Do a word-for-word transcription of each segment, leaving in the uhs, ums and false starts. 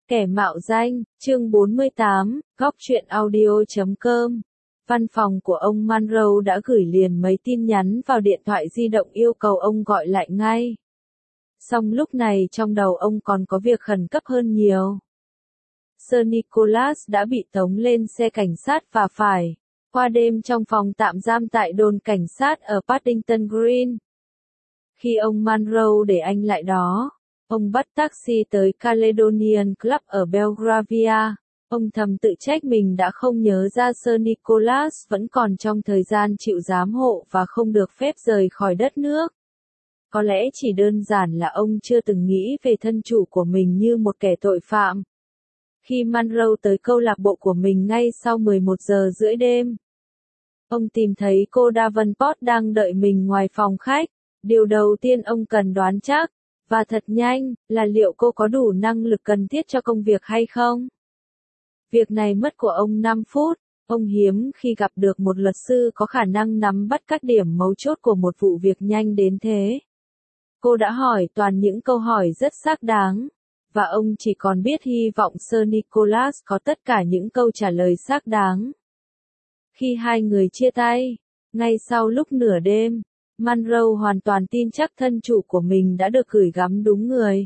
Kẻ mạo danh, chương bốn mươi tám, góc truyện audio chấm com. Văn phòng của ông Monroe đã gửi liền mấy tin nhắn vào điện thoại di động yêu cầu ông gọi lại ngay. Song lúc này trong đầu ông còn có việc khẩn cấp hơn nhiều. Sir Nicholas đã bị tống lên xe cảnh sát và phải qua đêm trong phòng tạm giam tại đồn cảnh sát ở Paddington Green. Khi ông Monroe để anh lại đó, ông bắt taxi tới Caledonian Club ở Belgravia. Ông thầm tự trách mình đã không nhớ ra Sir Nicholas vẫn còn trong thời gian chịu giám hộ và không được phép rời khỏi đất nước. Có lẽ chỉ đơn giản là ông chưa từng nghĩ về thân chủ của mình như một kẻ tội phạm. Khi Monroe tới câu lạc bộ của mình ngay sau mười một giờ rưỡi đêm, ông tìm thấy cô Davenport đang đợi mình ngoài phòng khách. Điều đầu tiên ông cần đoán chắc, và thật nhanh, là liệu cô có đủ năng lực cần thiết cho công việc hay không. Việc này mất của ông năm phút, ông hiếm khi gặp được một luật sư có khả năng nắm bắt các điểm mấu chốt của một vụ việc nhanh đến thế. Cô đã hỏi toàn những câu hỏi rất xác đáng, và ông chỉ còn biết hy vọng Sir Nicholas có tất cả những câu trả lời xác đáng. Khi hai người chia tay, ngay sau lúc nửa đêm, Monroe hoàn toàn tin chắc thân chủ của mình đã được gửi gắm đúng người.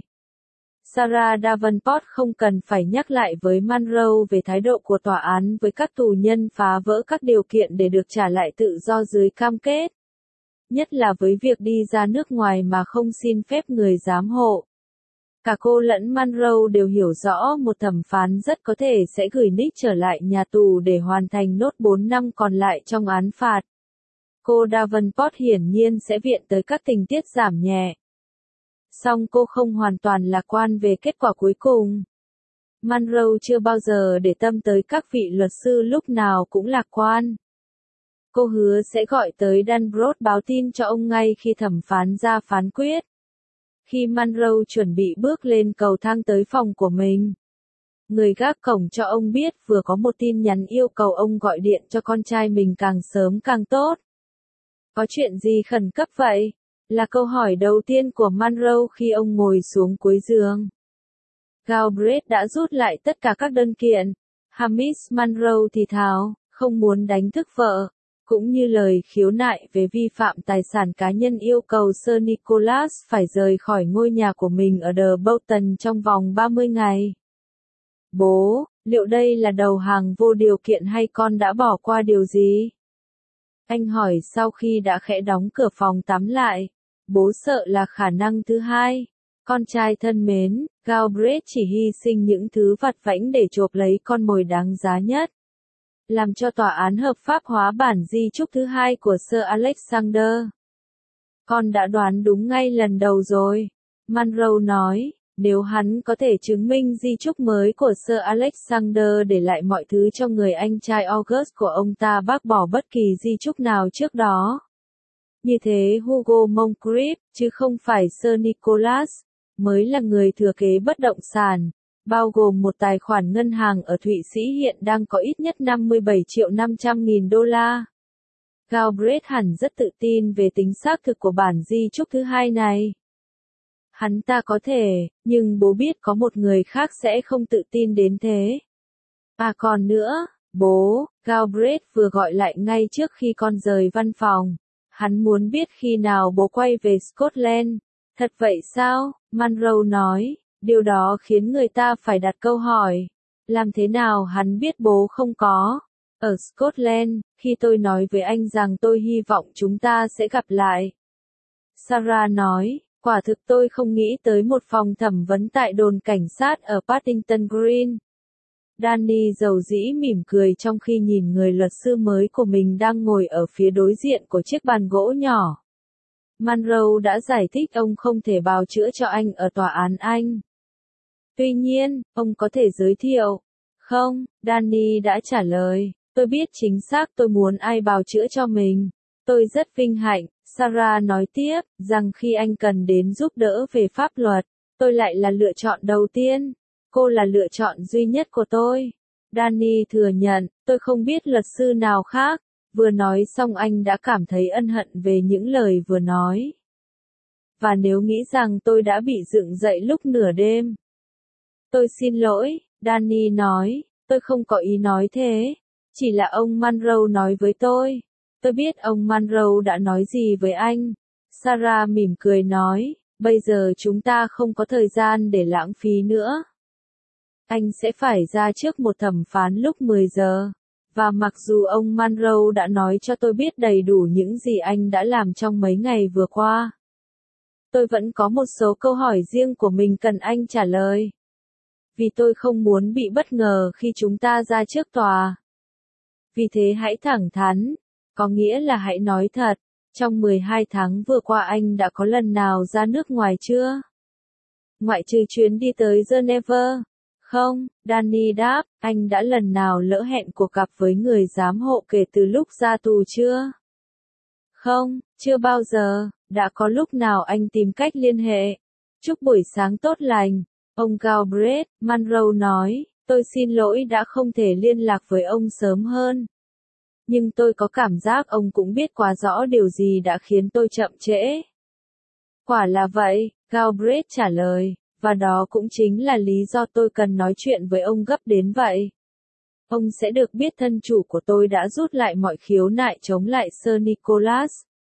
Sarah Davenport không cần phải nhắc lại với Monroe về thái độ của tòa án với các tù nhân phá vỡ các điều kiện để được trả lại tự do dưới cam kết. Nhất là với việc đi ra nước ngoài mà không xin phép người giám hộ. Cả cô lẫn Monroe đều hiểu rõ một thẩm phán rất có thể sẽ gửi Nick trở lại nhà tù để hoàn thành nốt bốn năm còn lại trong án phạt. Cô Davenport hiển nhiên sẽ viện tới các tình tiết giảm nhẹ. Song cô không hoàn toàn lạc quan về kết quả cuối cùng. Monroe chưa bao giờ để tâm tới các vị luật sư lúc nào cũng lạc quan. Cô hứa sẽ gọi tới Danborough báo tin cho ông ngay khi thẩm phán ra phán quyết. Khi Monroe chuẩn bị bước lên cầu thang tới phòng của mình, người gác cổng cho ông biết vừa có một tin nhắn yêu cầu ông gọi điện cho con trai mình càng sớm càng tốt. Có chuyện gì khẩn cấp vậy? Là câu hỏi đầu tiên của Monroe khi ông ngồi xuống cuối giường. Galbraith đã rút lại tất cả các đơn kiện. Hamish Monroe thì thào, không muốn đánh thức vợ, cũng như lời khiếu nại về vi phạm tài sản cá nhân yêu cầu Sir Nicholas phải rời khỏi ngôi nhà của mình ở The Bolton trong vòng ba mươi ngày. Bố, liệu đây là đầu hàng vô điều kiện hay con đã bỏ qua điều gì? Anh hỏi sau khi đã khẽ đóng cửa phòng tắm lại. Bố sợ là khả năng thứ hai. Con trai thân mến, Galbraith chỉ hy sinh những thứ vặt vãnh để chộp lấy con mồi đáng giá nhất. Làm cho tòa án hợp pháp hóa bản di chúc thứ hai của Sir Alexander. Con đã đoán đúng ngay lần đầu rồi. Monroe nói, nếu hắn có thể chứng minh di chúc mới của Sir Alexander để lại mọi thứ cho người anh trai August của ông ta bác bỏ bất kỳ di chúc nào trước đó. Như thế Hugo Moncrief, chứ không phải Sir Nicholas, mới là người thừa kế bất động sản, bao gồm một tài khoản ngân hàng ở Thụy Sĩ hiện đang có ít nhất năm mươi bảy triệu năm trăm nghìn đô la. Galbraith hẳn rất tự tin về tính xác thực của bản di chúc thứ hai này. Hắn ta có thể, nhưng bố biết có một người khác sẽ không tự tin đến thế. À còn nữa, bố, Galbraith vừa gọi lại ngay trước khi con rời văn phòng. Hắn muốn biết khi nào bố quay về Scotland. Thật vậy sao? Monroe nói, điều đó khiến người ta phải đặt câu hỏi. Làm thế nào hắn biết bố không có ở Scotland, khi tôi nói với anh rằng tôi hy vọng chúng ta sẽ gặp lại? Sarah nói, quả thực tôi không nghĩ tới một phòng thẩm vấn tại đồn cảnh sát ở Paddington Green. Danny dầu dĩ mỉm cười trong khi nhìn người luật sư mới của mình đang ngồi ở phía đối diện của chiếc bàn gỗ nhỏ. Monroe đã giải thích ông không thể bào chữa cho anh ở tòa án Anh. Tuy nhiên, ông có thể giới thiệu. Không, Danny đã trả lời, tôi biết chính xác tôi muốn ai bào chữa cho mình. Tôi rất vinh hạnh, Sarah nói tiếp, rằng khi anh cần đến giúp đỡ về pháp luật, tôi lại là lựa chọn đầu tiên. Cô là lựa chọn duy nhất của tôi. Danny thừa nhận, tôi không biết luật sư nào khác. Vừa nói xong anh đã cảm thấy ân hận về những lời vừa nói. Và nếu nghĩ rằng tôi đã bị dựng dậy lúc nửa đêm. Tôi xin lỗi, Danny nói, tôi không có ý nói thế. Chỉ là ông Monroe nói với tôi. Tôi biết ông Monroe đã nói gì với anh. Sarah mỉm cười nói, bây giờ chúng ta không có thời gian để lãng phí nữa. Anh sẽ phải ra trước một thẩm phán lúc mười giờ. Và mặc dù ông Monroe đã nói cho tôi biết đầy đủ những gì anh đã làm trong mấy ngày vừa qua, tôi vẫn có một số câu hỏi riêng của mình cần anh trả lời. Vì tôi không muốn bị bất ngờ khi chúng ta ra trước tòa. Vì thế hãy thẳng thắn, có nghĩa là hãy nói thật. Trong mười hai tháng vừa qua anh đã có lần nào ra nước ngoài chưa? Ngoại trừ chuyến đi tới Geneva. Không, Danny đáp, anh đã lần nào lỡ hẹn cuộc gặp với người giám hộ kể từ lúc ra tù chưa? Không, chưa bao giờ. Đã có lúc nào anh tìm cách liên hệ? Chúc buổi sáng tốt lành. Ông Galbraith, Monroe nói, tôi xin lỗi đã không thể liên lạc với ông sớm hơn. Nhưng tôi có cảm giác ông cũng biết quá rõ điều gì đã khiến tôi chậm trễ. Quả là vậy, Galbraith trả lời, và đó cũng chính là lý do tôi cần nói chuyện với ông gấp đến vậy. Ông sẽ được biết thân chủ của tôi đã rút lại mọi khiếu nại chống lại Sir Nicholas.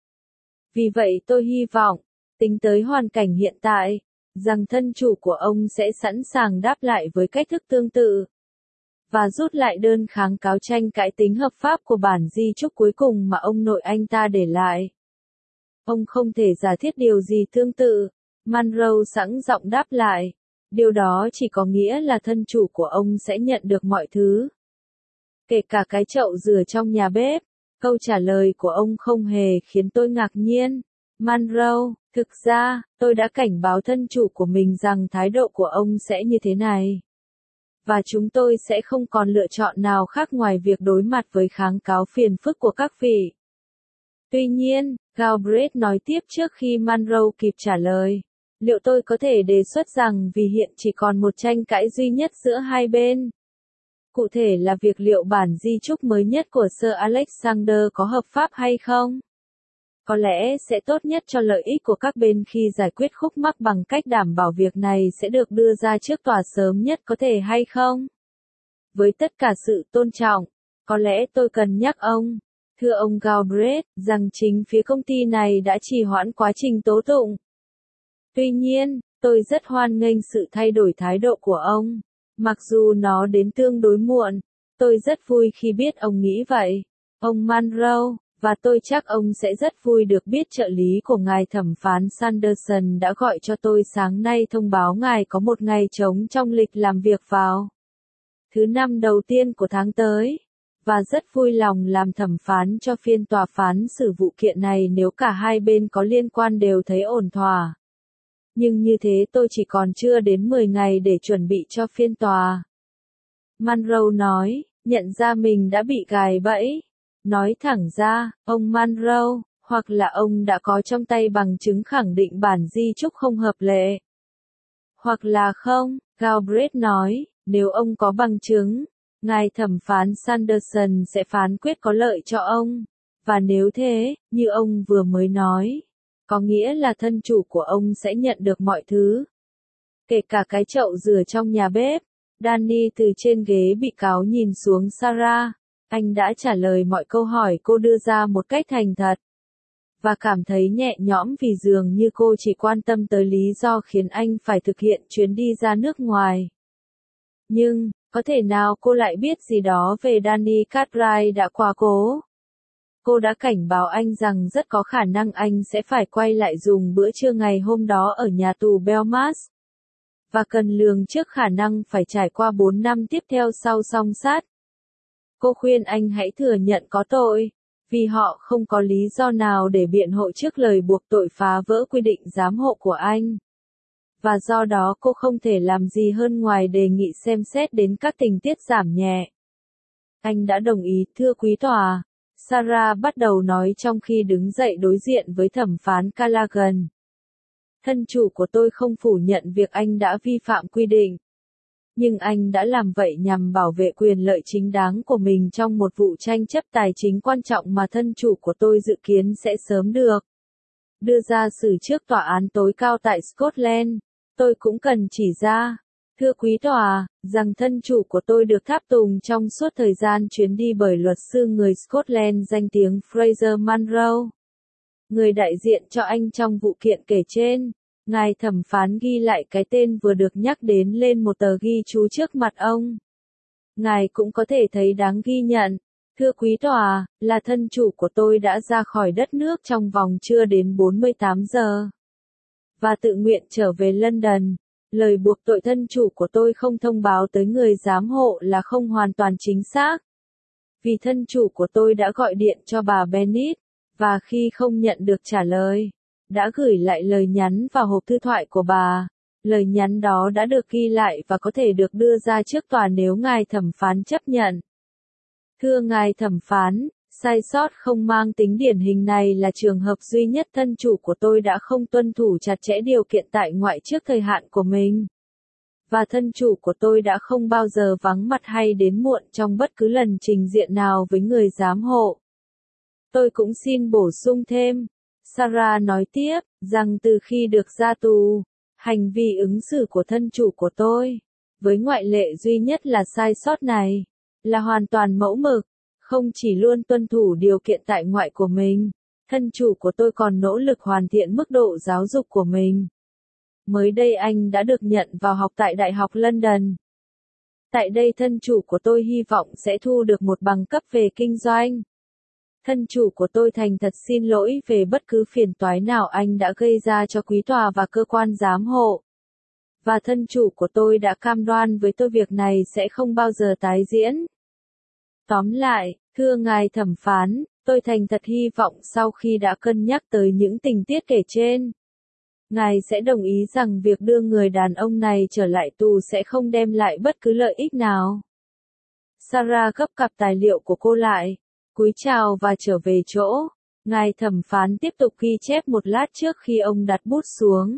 Vì vậy tôi hy vọng, tính tới hoàn cảnh hiện tại, rằng thân chủ của ông sẽ sẵn sàng đáp lại với cách thức tương tự. Và rút lại đơn kháng cáo tranh cãi tính hợp pháp của bản di chúc cuối cùng mà ông nội anh ta để lại. Ông không thể giả thiết điều gì tương tự. Monroe sẵn giọng đáp lại. Điều đó chỉ có nghĩa là thân chủ của ông sẽ nhận được mọi thứ. Kể cả cái chậu rửa trong nhà bếp. Câu trả lời của ông không hề khiến tôi ngạc nhiên. Monroe, thực ra, tôi đã cảnh báo thân chủ của mình rằng thái độ của ông sẽ như thế này. Và chúng tôi sẽ không còn lựa chọn nào khác ngoài việc đối mặt với kháng cáo phiền phức của các vị. Tuy nhiên, Galbraith nói tiếp trước khi Monroe kịp trả lời, liệu tôi có thể đề xuất rằng vì hiện chỉ còn một tranh cãi duy nhất giữa hai bên. Cụ thể là việc liệu bản di chúc mới nhất của Sir Alexander có hợp pháp hay không? Có lẽ sẽ tốt nhất cho lợi ích của các bên khi giải quyết khúc mắc bằng cách đảm bảo việc này sẽ được đưa ra trước tòa sớm nhất có thể hay không? Với tất cả sự tôn trọng, có lẽ tôi cần nhắc ông, thưa ông Galbraith, rằng chính phía công ty này đã trì hoãn quá trình tố tụng. Tuy nhiên, tôi rất hoan nghênh sự thay đổi thái độ của ông. Mặc dù nó đến tương đối muộn, tôi rất vui khi biết ông nghĩ vậy. Ông Monroe, và tôi chắc ông sẽ rất vui được biết trợ lý của ngài thẩm phán Sanderson đã gọi cho tôi sáng nay thông báo ngài có một ngày trống trong lịch làm việc vào thứ năm đầu tiên của tháng tới, và rất vui lòng làm thẩm phán cho phiên tòa phán xử vụ kiện này nếu cả hai bên có liên quan đều thấy ổn thỏa. Nhưng như thế tôi chỉ còn chưa đến mười ngày để chuẩn bị cho phiên tòa. Monroe nói, nhận ra mình đã bị gài bẫy. Nói thẳng ra, ông Monroe, hoặc là ông đã có trong tay bằng chứng khẳng định bản di chúc không hợp lệ. Hoặc là không, Galbraith nói, nếu ông có bằng chứng, ngài thẩm phán Sanderson sẽ phán quyết có lợi cho ông. Và nếu thế, như ông vừa mới nói, có nghĩa là thân chủ của ông sẽ nhận được mọi thứ. Kể cả cái chậu rửa trong nhà bếp. Danny từ trên ghế bị cáo nhìn xuống Sarah. Anh đã trả lời mọi câu hỏi cô đưa ra một cách thành thật. Và cảm thấy nhẹ nhõm vì dường như cô chỉ quan tâm tới lý do khiến anh phải thực hiện chuyến đi ra nước ngoài. Nhưng, có thể nào cô lại biết gì đó về Danny Cartwright đã quá cố? Cô đã cảnh báo anh rằng rất có khả năng anh sẽ phải quay lại dùng bữa trưa ngày hôm đó ở nhà tù Belmarsh. Và cần lường trước khả năng phải trải qua bốn năm tiếp theo sau song sát. Cô khuyên anh hãy thừa nhận có tội, vì họ không có lý do nào để biện hộ trước lời buộc tội phá vỡ quy định giám hộ của anh. Và do đó cô không thể làm gì hơn ngoài đề nghị xem xét đến các tình tiết giảm nhẹ. Anh đã đồng ý, thưa quý tòa. Sarah bắt đầu nói trong khi đứng dậy đối diện với thẩm phán Callaghan. Thân chủ của tôi không phủ nhận việc anh đã vi phạm quy định. Nhưng anh đã làm vậy nhằm bảo vệ quyền lợi chính đáng của mình trong một vụ tranh chấp tài chính quan trọng mà thân chủ của tôi dự kiến sẽ sớm được đưa ra xử trước tòa án tối cao tại Scotland. Tôi cũng cần chỉ ra, Thưa quý tòa, rằng thân chủ của tôi được tháp tùng trong suốt thời gian chuyến đi bởi luật sư người Scotland danh tiếng Fraser Munro. Người đại diện cho anh trong vụ kiện kể trên, ngài thẩm phán ghi lại cái tên vừa được nhắc đến lên một tờ ghi chú trước mặt ông. Ngài cũng có thể thấy đáng ghi nhận. Thưa quý tòa, là thân chủ của tôi đã ra khỏi đất nước trong vòng chưa đến bốn mươi tám giờ. Và tự nguyện trở về London. Lời buộc tội thân chủ của tôi không thông báo tới người giám hộ là không hoàn toàn chính xác. Vì thân chủ của tôi đã gọi điện cho bà Bennett, và khi không nhận được trả lời, đã gửi lại lời nhắn vào hộp thư thoại của bà. Lời nhắn đó đã được ghi lại và có thể được đưa ra trước tòa nếu ngài thẩm phán chấp nhận. Thưa ngài thẩm phán, sai sót không mang tính điển hình này là trường hợp duy nhất thân chủ của tôi đã không tuân thủ chặt chẽ điều kiện tại ngoại trước thời hạn của mình. Và thân chủ của tôi đã không bao giờ vắng mặt hay đến muộn trong bất cứ lần trình diện nào với người giám hộ. Tôi cũng xin bổ sung thêm, Sarah nói tiếp, rằng từ khi được ra tù, hành vi ứng xử của thân chủ của tôi, với ngoại lệ duy nhất là sai sót này, là hoàn toàn mẫu mực, không chỉ luôn tuân thủ điều kiện tại ngoại của mình, thân chủ của tôi còn nỗ lực hoàn thiện mức độ giáo dục của mình. Mới đây anh đã được nhận vào học tại Đại học London. Tại đây thân chủ của tôi hy vọng sẽ thu được một bằng cấp về kinh doanh. Thân chủ của tôi thành thật xin lỗi về bất cứ phiền toái nào anh đã gây ra cho quý tòa và cơ quan giám hộ. Và thân chủ của tôi đã cam đoan với tôi việc này sẽ không bao giờ tái diễn. Tóm lại, thưa ngài thẩm phán, tôi thành thật hy vọng sau khi đã cân nhắc tới những tình tiết kể trên, ngài sẽ đồng ý rằng việc đưa người đàn ông này trở lại tù sẽ không đem lại bất cứ lợi ích nào. Sarah gấp cặp tài liệu của cô lại, cúi chào và trở về chỗ. Ngài thẩm phán tiếp tục ghi chép một lát trước khi ông đặt bút xuống.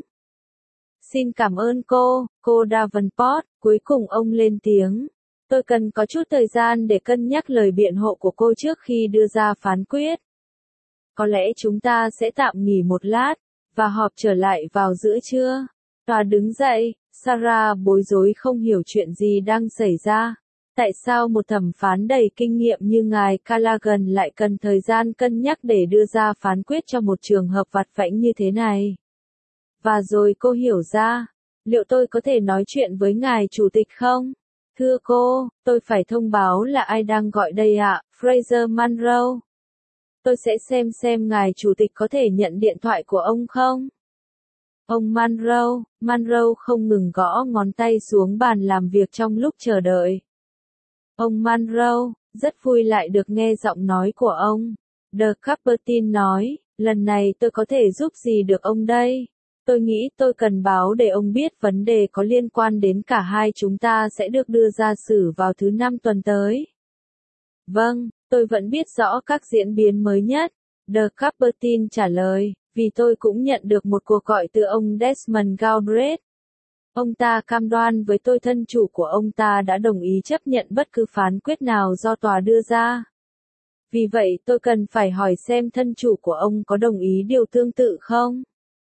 Xin cảm ơn cô, cô Davenport, cuối cùng ông lên tiếng. Tôi cần có chút thời gian để cân nhắc lời biện hộ của cô trước khi đưa ra phán quyết. Có lẽ chúng ta sẽ tạm nghỉ một lát, và họp trở lại vào giữa trưa. Tòa đứng dậy, Sarah bối rối không hiểu chuyện gì đang xảy ra. Tại sao một thẩm phán đầy kinh nghiệm như ngài Callaghan lại cần thời gian cân nhắc để đưa ra phán quyết cho một trường hợp vặt vãnh như thế này? Và rồi cô hiểu ra, liệu tôi có thể nói chuyện với ngài chủ tịch không? Thưa cô, tôi phải thông báo là ai đang gọi đây ạ, Fraser Munro. Tôi sẽ xem xem ngài chủ tịch có thể nhận điện thoại của ông không? Ông Munro, Munro không ngừng gõ ngón tay xuống bàn làm việc trong lúc chờ đợi. Ông Munro, rất vui lại được nghe giọng nói của ông. The Cupertine nói, lần này tôi có thể giúp gì được ông đây? Tôi nghĩ tôi cần báo để ông biết vấn đề có liên quan đến cả hai chúng ta sẽ được đưa ra xử vào thứ năm tuần tới. Vâng, tôi vẫn biết rõ các diễn biến mới nhất. The Cupertine trả lời, vì tôi cũng nhận được một cuộc gọi từ ông Desmond Galbraith. Ông ta cam đoan với tôi thân chủ của ông ta đã đồng ý chấp nhận bất cứ phán quyết nào do tòa đưa ra. Vì vậy tôi cần phải hỏi xem thân chủ của ông có đồng ý điều tương tự không?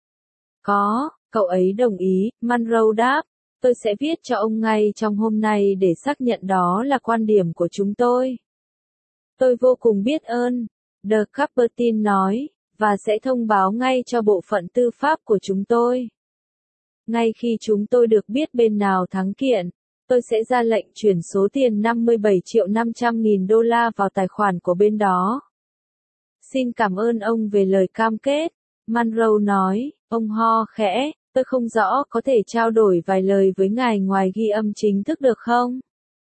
Có, cậu ấy đồng ý, Munro đáp. Tôi sẽ viết cho ông ngay trong hôm nay để xác nhận đó là quan điểm của chúng tôi. Tôi vô cùng biết ơn, The Cupertine nói, và sẽ thông báo ngay cho bộ phận tư pháp của chúng tôi. Ngay khi chúng tôi được biết bên nào thắng kiện, tôi sẽ ra lệnh chuyển số tiền năm mươi bảy triệu năm trăm nghìn đô la vào tài khoản của bên đó. Xin cảm ơn ông về lời cam kết, Munro nói, ông ho khẽ, tôi không rõ có thể trao đổi vài lời với ngài ngoài ghi âm chính thức được không?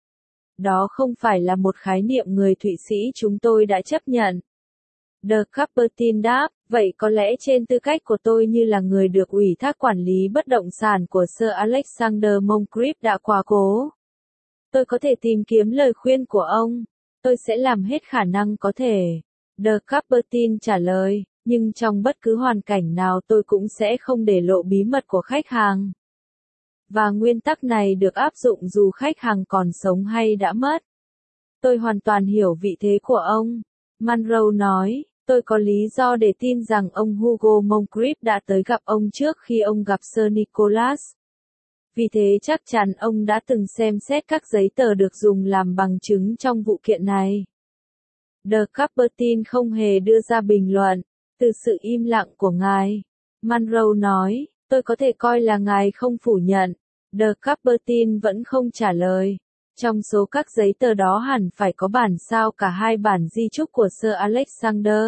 Đó không phải là một khái niệm người Thụy Sĩ chúng tôi đã chấp nhận. The Cupertine đáp, vậy có lẽ trên tư cách của tôi như là người được ủy thác quản lý bất động sản của Sir Alexander Moncrief đã quá cố. Tôi có thể tìm kiếm lời khuyên của ông. Tôi sẽ làm hết khả năng có thể. The Cupertine trả lời, nhưng trong bất cứ hoàn cảnh nào tôi cũng sẽ không để lộ bí mật của khách hàng. Và nguyên tắc này được áp dụng dù khách hàng còn sống hay đã mất. Tôi hoàn toàn hiểu vị thế của ông. Munro nói, tôi có lý do để tin rằng ông Hugo Moncrief đã tới gặp ông trước khi ông gặp Sir Nicholas. Vì thế chắc chắn ông đã từng xem xét các giấy tờ được dùng làm bằng chứng trong vụ kiện này. The Cupertine không hề đưa ra bình luận. Từ sự im lặng của ngài, Monroe nói, tôi có thể coi là ngài không phủ nhận. The Cupertine vẫn không trả lời. Trong số các giấy tờ đó hẳn phải có bản sao cả hai bản di chúc của Sir Alexander.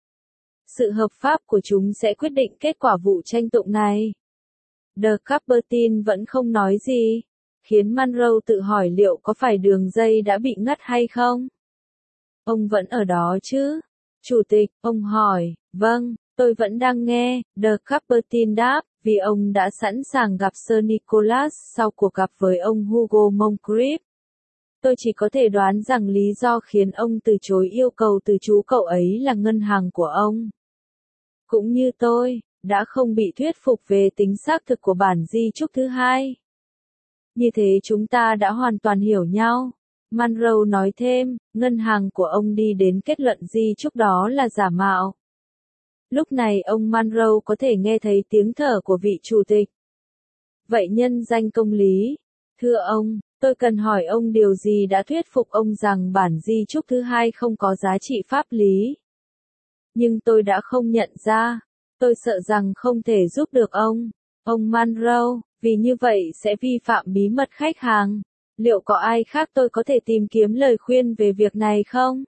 Sự hợp pháp của chúng sẽ quyết định kết quả vụ tranh tụng này. The Cupertine vẫn không nói gì, khiến Monroe tự hỏi liệu có phải đường dây đã bị ngắt hay không. Ông vẫn ở đó chứ? Chủ tịch, ông hỏi. Vâng, tôi vẫn đang nghe, The Cupertine đáp, vì ông đã sẵn sàng gặp Sir Nicholas sau cuộc gặp với ông Hugo Moncrief. Tôi chỉ có thể đoán rằng lý do khiến ông từ chối yêu cầu từ chú cậu ấy là ngân hàng của ông. Cũng như tôi, đã không bị thuyết phục về tính xác thực của bản di chúc thứ hai. Như thế chúng ta đã hoàn toàn hiểu nhau. Monroe nói thêm, ngân hàng của ông đi đến kết luận di chúc đó là giả mạo. Lúc này ông Monroe có thể nghe thấy tiếng thở của vị chủ tịch. Vậy nhân danh công lý, thưa ông, tôi cần hỏi ông điều gì đã thuyết phục ông rằng bản di chúc thứ hai không có giá trị pháp lý. Nhưng tôi đã không nhận ra, tôi sợ rằng không thể giúp được ông, ông Monroe, vì như vậy sẽ vi phạm bí mật khách hàng. Liệu có ai khác tôi có thể tìm kiếm lời khuyên về việc này không?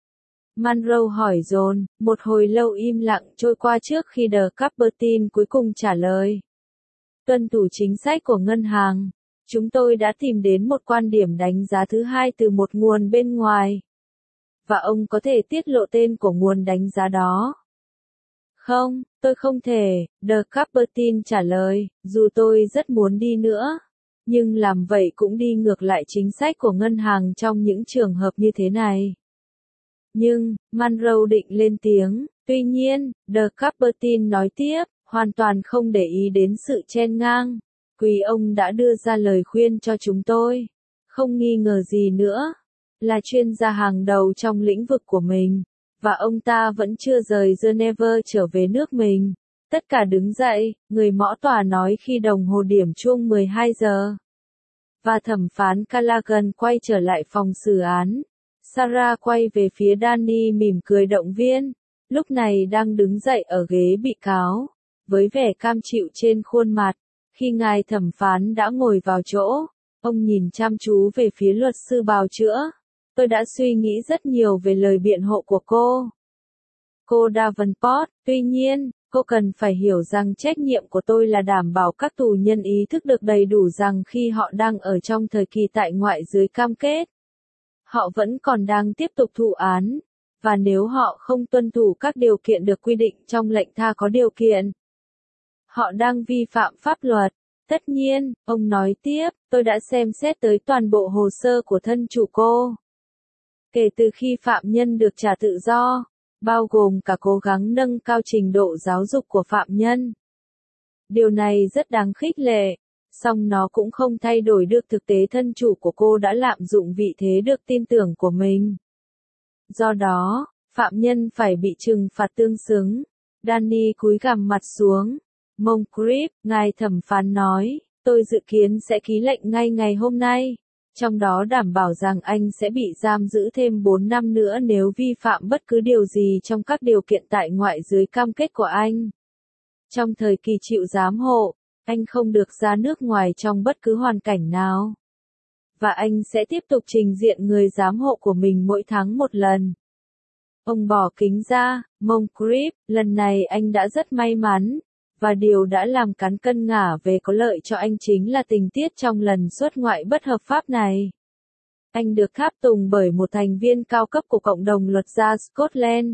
Monroe hỏi dồn, một hồi lâu im lặng trôi qua trước khi The Cupertine cuối cùng trả lời. Tuân thủ chính sách của ngân hàng, chúng tôi đã tìm đến một quan điểm đánh giá thứ hai từ một nguồn bên ngoài. Và ông có thể tiết lộ tên của nguồn đánh giá đó. Không, tôi không thể, The Cupertine trả lời, dù tôi rất muốn đi nữa. Nhưng làm vậy cũng đi ngược lại chính sách của ngân hàng trong những trường hợp như thế này. Nhưng, Monroe định lên tiếng, tuy nhiên, The Cupertine nói tiếp, hoàn toàn không để ý đến sự chen ngang. Quý ông đã đưa ra lời khuyên cho chúng tôi. Không nghi ngờ gì nữa. Là chuyên gia hàng đầu trong lĩnh vực của mình. Và ông ta vẫn chưa rời Geneva trở về nước mình. Tất cả đứng dậy, người mõ tòa nói khi đồng hồ điểm chuông mười hai giờ. Và thẩm phán Callaghan quay trở lại phòng xử án. Sarah quay về phía Danny mỉm cười động viên. Lúc này đang đứng dậy ở ghế bị cáo. Với vẻ cam chịu trên khuôn mặt. Khi ngài thẩm phán đã ngồi vào chỗ, ông nhìn chăm chú về phía luật sư bào chữa. Tôi đã suy nghĩ rất nhiều về lời biện hộ của cô. Cô Davenport, tuy nhiên, cô cần phải hiểu rằng trách nhiệm của tôi là đảm bảo các tù nhân ý thức được đầy đủ rằng khi họ đang ở trong thời kỳ tại ngoại dưới cam kết, họ vẫn còn đang tiếp tục thụ án, và nếu họ không tuân thủ các điều kiện được quy định trong lệnh tha có điều kiện, họ đang vi phạm pháp luật. Tất nhiên, ông nói tiếp, tôi đã xem xét tới toàn bộ hồ sơ của thân chủ cô. Kể từ khi phạm nhân được trả tự do, bao gồm cả cố gắng nâng cao trình độ giáo dục của phạm nhân. Điều này rất đáng khích lệ, song nó cũng không thay đổi được thực tế thân chủ của cô đã lạm dụng vị thế được tin tưởng của mình. Do đó, phạm nhân phải bị trừng phạt tương xứng. Danny cúi gằm mặt xuống. Moncrief, ngài thẩm phán nói, tôi dự kiến sẽ ký lệnh ngay ngày hôm nay. Trong đó đảm bảo rằng anh sẽ bị giam giữ thêm bốn năm nữa nếu vi phạm bất cứ điều gì trong các điều kiện tại ngoại dưới cam kết của anh. Trong thời kỳ chịu giám hộ, anh không được ra nước ngoài trong bất cứ hoàn cảnh nào. Và anh sẽ tiếp tục trình diện người giám hộ của mình mỗi tháng một lần. Ông bỏ kính ra, Moncrief, lần này anh đã rất may mắn. Và điều đã làm cán cân ngả về có lợi cho anh chính là tình tiết trong lần xuất ngoại bất hợp pháp này. Anh được tháp tùng bởi một thành viên cao cấp của cộng đồng luật gia Scotland.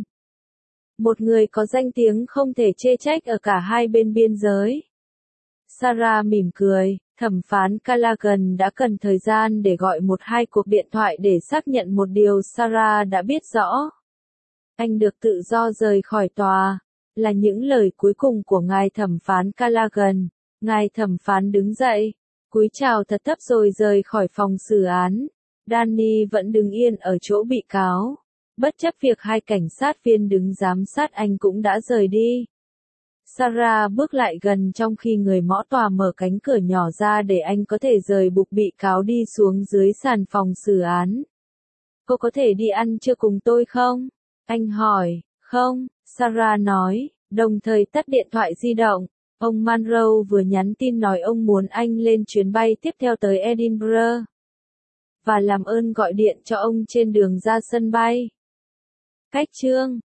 Một người có danh tiếng không thể chê trách ở cả hai bên biên giới. Sarah mỉm cười, thẩm phán Callaghan đã cần thời gian để gọi một hai cuộc điện thoại để xác nhận một điều Sarah đã biết rõ. Anh được tự do rời khỏi tòa. Là những lời cuối cùng của ngài thẩm phán Callaghan. Ngài thẩm phán đứng dậy, cúi chào thật thấp rồi rời khỏi phòng xử án. Danny vẫn đứng yên ở chỗ bị cáo. Bất chấp việc hai cảnh sát viên đứng giám sát anh cũng đã rời đi. Sarah bước lại gần trong khi người mõ tòa mở cánh cửa nhỏ ra để anh có thể rời buộc bị cáo đi xuống dưới sàn phòng xử án. Cô có thể đi ăn trưa cùng tôi không? Anh hỏi. Không, Sarah nói, đồng thời tắt điện thoại di động. Ông Monroe vừa nhắn tin nói ông muốn anh lên chuyến bay tiếp theo tới Edinburgh. Và làm ơn gọi điện cho ông trên đường ra sân bay. Cách chương